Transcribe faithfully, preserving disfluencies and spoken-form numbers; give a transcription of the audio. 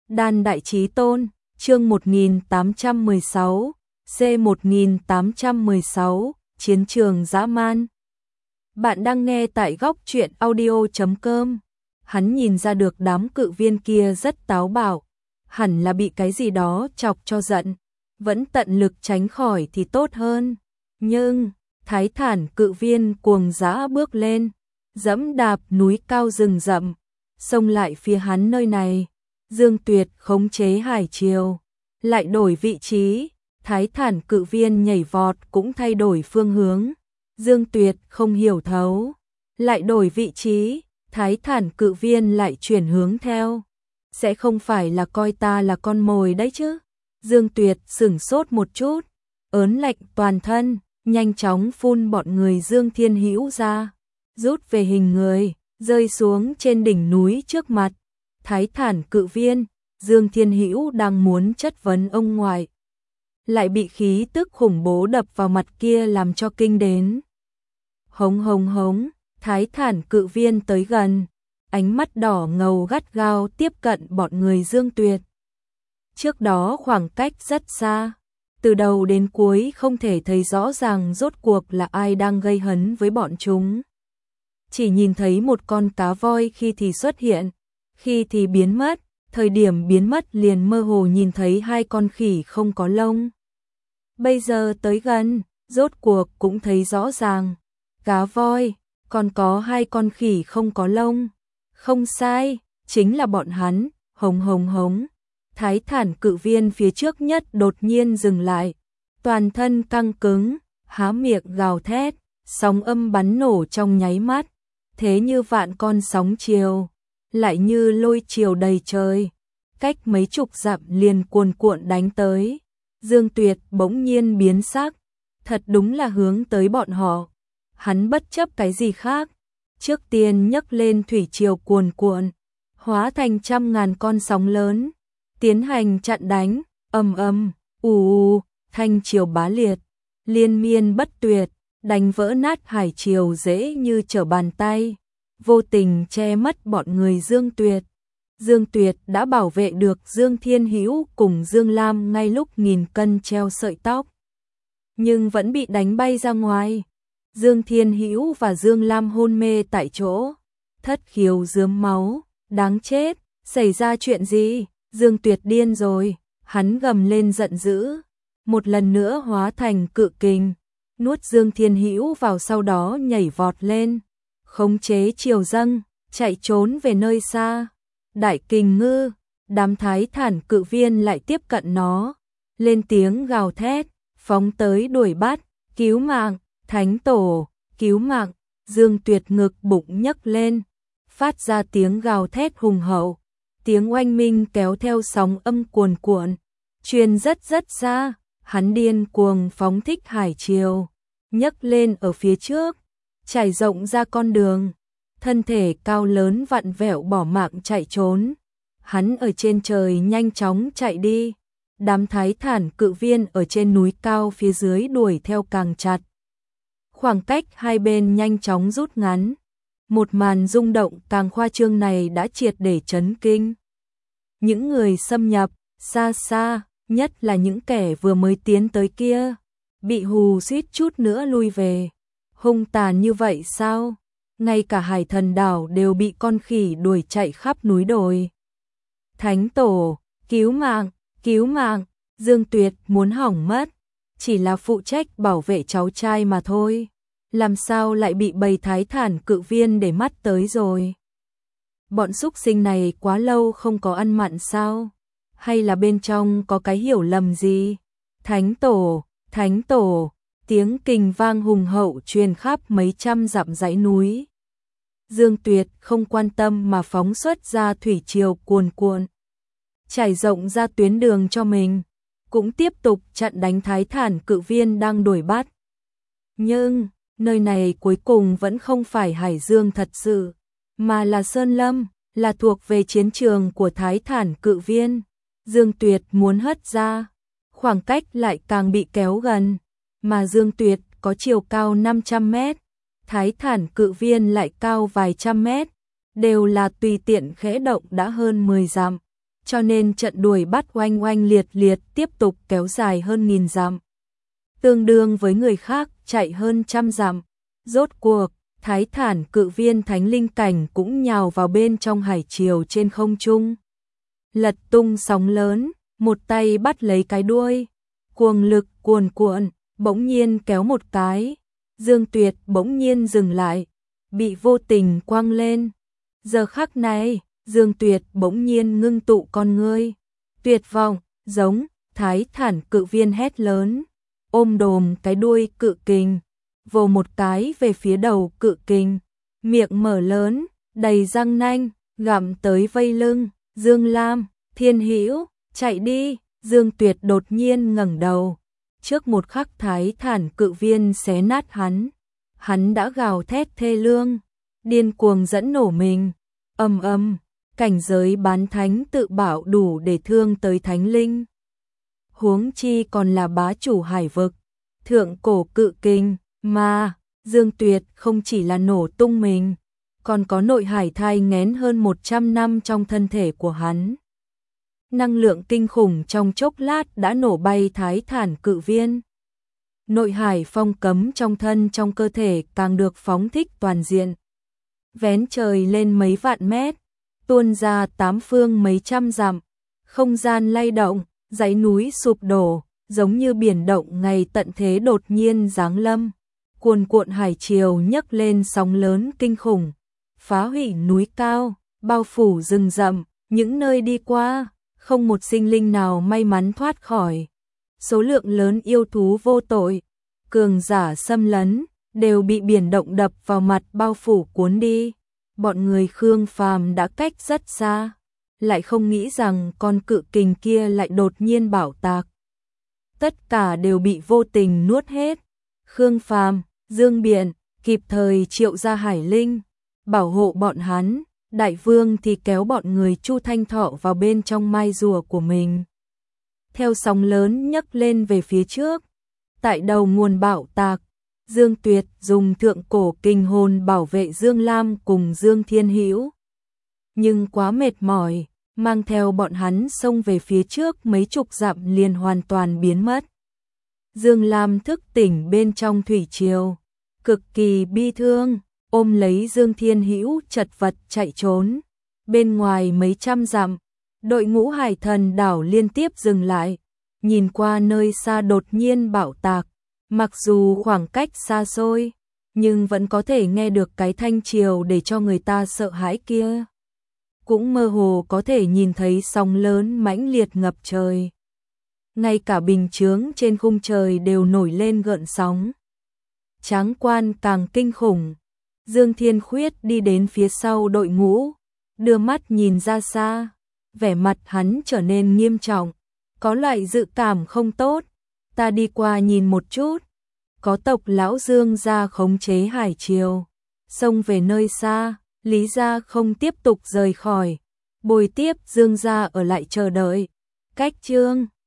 Đan Đại Chí Tôn, chương một nghìn tám trăm mười sáu, C một nghìn tám trăm mười sáu, Chiến trường dã man. Bạn đang nghe tại góc truyện audio chấm com. Hắn nhìn ra được đám cự viên kia rất táo bạo, hẳn là bị cái gì đó chọc cho giận, vẫn tận lực tránh khỏi thì tốt hơn. Nhưng, Thái Thản cự viên cuồng dã bước lên, dẫm đạp núi cao rừng rậm, xông lại phía hắn nơi này. Dương Tuyệt khống chế hải triều, lại đổi vị trí, Thái Thản cự viên nhảy vọt cũng thay đổi phương hướng. Dương Tuyệt không hiểu thấu, lại đổi vị trí, Thái Thản cự viên lại chuyển hướng theo. Sẽ không phải là coi ta là con mồi đấy chứ? Dương Tuyệt sửng sốt một chút, ớn lạnh toàn thân, nhanh chóng phun bọn người Dương Thiên Hữu ra, rút về hình người, rơi xuống trên đỉnh núi trước mặt. Thái Thản cự viên, Dương Thiên Hữu đang muốn chất vấn ông ngoại, lại bị khí tức khủng bố đập vào mặt kia làm cho kinh đến. Hống hống hống, Thái Thản cự viên tới gần, ánh mắt đỏ ngầu gắt gao tiếp cận bọn người Dương Tuyệt. Trước đó khoảng cách rất xa, từ đầu đến cuối không thể thấy rõ ràng rốt cuộc là ai đang gây hấn với bọn chúng. Chỉ nhìn thấy một con cá voi khi thì xuất hiện, khi thì biến mất, thời điểm biến mất liền mơ hồ nhìn thấy hai con khỉ không có lông. Bây giờ tới gần, rốt cuộc cũng thấy rõ ràng, cá voi, còn có hai con khỉ không có lông. Không sai, chính là bọn hắn. Hống hống hống. Thái Thản cự viên phía trước nhất đột nhiên dừng lại, toàn thân căng cứng, há miệng gào thét, sóng âm bắn nổ trong nháy mắt, thế như vạn con sóng chiều, lại như lôi chiều đầy trời, cách mấy chục dặm liền cuồn cuộn đánh tới. Dương Tuyệt bỗng nhiên biến sắc, thật đúng là hướng tới bọn họ. Hắn bất chấp cái gì khác, trước tiên nhấc lên thủy triều cuồn cuộn, hóa thành trăm ngàn con sóng lớn, tiến hành chặn đánh. Ầm ầm, ù ù, thanh triều bá liệt, liên miên bất tuyệt, đánh vỡ nát hải triều dễ như trở bàn tay, vô tình che mất bọn người Dương Tuyệt. Dương Tuyệt đã bảo vệ được Dương Thiên Hữu cùng Dương Lam ngay lúc nghìn cân treo sợi tóc, nhưng vẫn bị đánh bay ra ngoài. Dương Thiên Hữu và Dương Lam hôn mê tại chỗ, thất khiếu rớm máu, đáng chết, xảy ra chuyện gì? Dương Tuyệt điên rồi, hắn gầm lên giận dữ, một lần nữa hóa thành cự kình, nuốt Dương Thiên Hữu vào, sau đó nhảy vọt lên, khống chế triều dâng, chạy trốn về nơi xa. Đại Kình Ngư, đám Thái Thản cự viên lại tiếp cận nó, lên tiếng gào thét, phóng tới đuổi bắt. Cứu mạng, Thánh Tổ, cứu mạng. Dương Tuyệt ngực bụng nhấc lên, phát ra tiếng gào thét hùng hậu, tiếng oanh minh kéo theo sóng âm cuồn cuộn, truyền rất rất xa. Hắn điên cuồng phóng thích hải triều, nhấc lên ở phía trước, trải rộng ra con đường, thân thể cao lớn vặn vẹo bỏ mạng chạy trốn. Hắn ở trên trời nhanh chóng chạy đi, đám Thái Thản cự viên ở trên núi cao phía dưới đuổi theo càng chặt. Khoảng cách hai bên nhanh chóng rút ngắn, một màn rung động càng khoa trương này đã triệt để chấn kinh. Những người xâm nhập, xa xa, nhất là những kẻ vừa mới tiến tới kia, bị hù suýt chút nữa lui về. Hung tàn như vậy sao? Ngay cả Hải Thần đảo đều bị con khỉ đuổi chạy khắp núi đồi. Thánh Tổ, cứu mạng, cứu mạng. Dương Tuyệt muốn hỏng mất, chỉ là phụ trách bảo vệ cháu trai mà thôi, làm sao lại bị bầy Thái Thản cự viên để mắt tới rồi? Bọn súc sinh này quá lâu không có ăn mặn sao? Hay là bên trong có cái hiểu lầm gì? Thánh Tổ, Thánh Tổ, tiếng kình vang hùng hậu truyền khắp mấy trăm dặm dãy núi. Dương Tuyệt không quan tâm mà phóng xuất ra thủy triều cuồn cuộn, trải rộng ra tuyến đường cho mình, cũng tiếp tục chặn đánh Thái Thản cự viên đang đuổi bắt. Nhưng, nơi này cuối cùng vẫn không phải Hải Dương thật sự, mà là Sơn Lâm, là thuộc về chiến trường của Thái Thản cự viên. Dương Tuyệt muốn hất ra, khoảng cách lại càng bị kéo gần, mà Dương Tuyệt có chiều cao năm trăm mét, Thái Thản cự viên lại cao vài trăm mét, đều là tùy tiện khẽ động đã hơn mười dặm. cho nên trận đuổi bắt oanh oanh liệt liệt tiếp tục kéo dài hơn nghìn dặm. Tương đương với người khác chạy hơn trăm dặm. Rốt cuộc, Thái Thản cự viên thánh linh cảnh cũng nhào vào bên trong hải triều trên không trung. Lật tung sóng lớn, một tay bắt lấy cái đuôi, cuồng lực cuồn cuộn, bỗng nhiên kéo một cái. Dương Tuyệt bỗng nhiên dừng lại, bị vô tình quăng lên. Giờ khắc này, Dương Tuyệt bỗng nhiên ngưng tụ con ngươi. Tuyệt vọng, giống, Thái Thản cự viên hét lớn, ôm đồm cái đuôi cự kình, vồ một cái về phía đầu cự kình, miệng mở lớn, đầy răng nanh, gặm tới vây lưng. Dương Lam, Thiên Hữu, chạy đi. Dương Tuyệt đột nhiên ngẩng đầu, trước một khắc Thái Thản cự viên xé nát hắn, hắn đã gào thét thê lương, điên cuồng dẫn nổ mình. Ầm ầm, cảnh giới bán thánh tự bảo đủ để thương tới thánh linh. Huống chi còn là bá chủ hải vực, thượng cổ cự kình, mà Dương Tuyệt không chỉ là nổ tung mình, còn có nội hải thai nghén hơn một trăm năm trong thân thể của hắn. Năng lượng kinh khủng trong chốc lát đã nổ bay Thái Thản cự viên. Nội hải phong cấm trong thân trong cơ thể càng được phóng thích toàn diện. Vén trời lên mấy vạn mét, tuôn ra tám phương mấy trăm dặm, không gian lay động, dãy núi sụp đổ, giống như biển động ngày tận thế đột nhiên giáng lâm. Cuồn cuộn hải triều nhấc lên sóng lớn kinh khủng, phá hủy núi cao, bao phủ rừng rậm, những nơi đi qua, không một sinh linh nào may mắn thoát khỏi. Số lượng lớn yêu thú vô tội, cường giả xâm lấn, đều bị biển động đập vào mặt bao phủ cuốn đi. Bọn người Khương Phàm đã cách rất xa, lại không nghĩ rằng con cự kình kia lại đột nhiên bảo tạc. Tất cả đều bị vô tình nuốt hết. Khương Phàm, Dương Biện kịp thời triệu ra hải linh, bảo hộ bọn hắn. Đại vương thì kéo bọn người Chu Thanh Thọ vào bên trong mai rùa của mình. Theo sóng lớn nhấc lên về phía trước, tại đầu nguồn bạo tạc, Dương Tuyệt dùng thượng cổ kinh hồn bảo vệ Dương Lam cùng Dương Thiên Hữu. Nhưng quá mệt mỏi, mang theo bọn hắn xông về phía trước mấy chục dặm liền hoàn toàn biến mất. Dương Lam thức tỉnh bên trong thủy triều, cực kỳ bi thương, ôm lấy Dương Thiên Hữu chật vật chạy trốn. Bên ngoài mấy trăm dặm, đội ngũ hải thần đảo liên tiếp dừng lại, nhìn qua nơi xa đột nhiên bạo tạc. Mặc dù khoảng cách xa xôi, nhưng vẫn có thể nghe được cái thanh triều để cho người ta sợ hãi kia. Cũng mơ hồ có thể nhìn thấy sóng lớn mãnh liệt ngập trời. Ngay cả bình chướng trên khung trời đều nổi lên gợn sóng. Tráng quan càng kinh khủng. Dương Thiên Khuyết đi đến phía sau đội ngũ, đưa mắt nhìn ra xa, vẻ mặt hắn trở nên nghiêm trọng, có loại dự cảm không tốt. Ta đi qua nhìn một chút, có tộc lão Dương gia khống chế hải triều, xông về nơi xa, Lý gia không tiếp tục rời khỏi, bồi tiếp Dương gia ở lại chờ đợi. Cách chương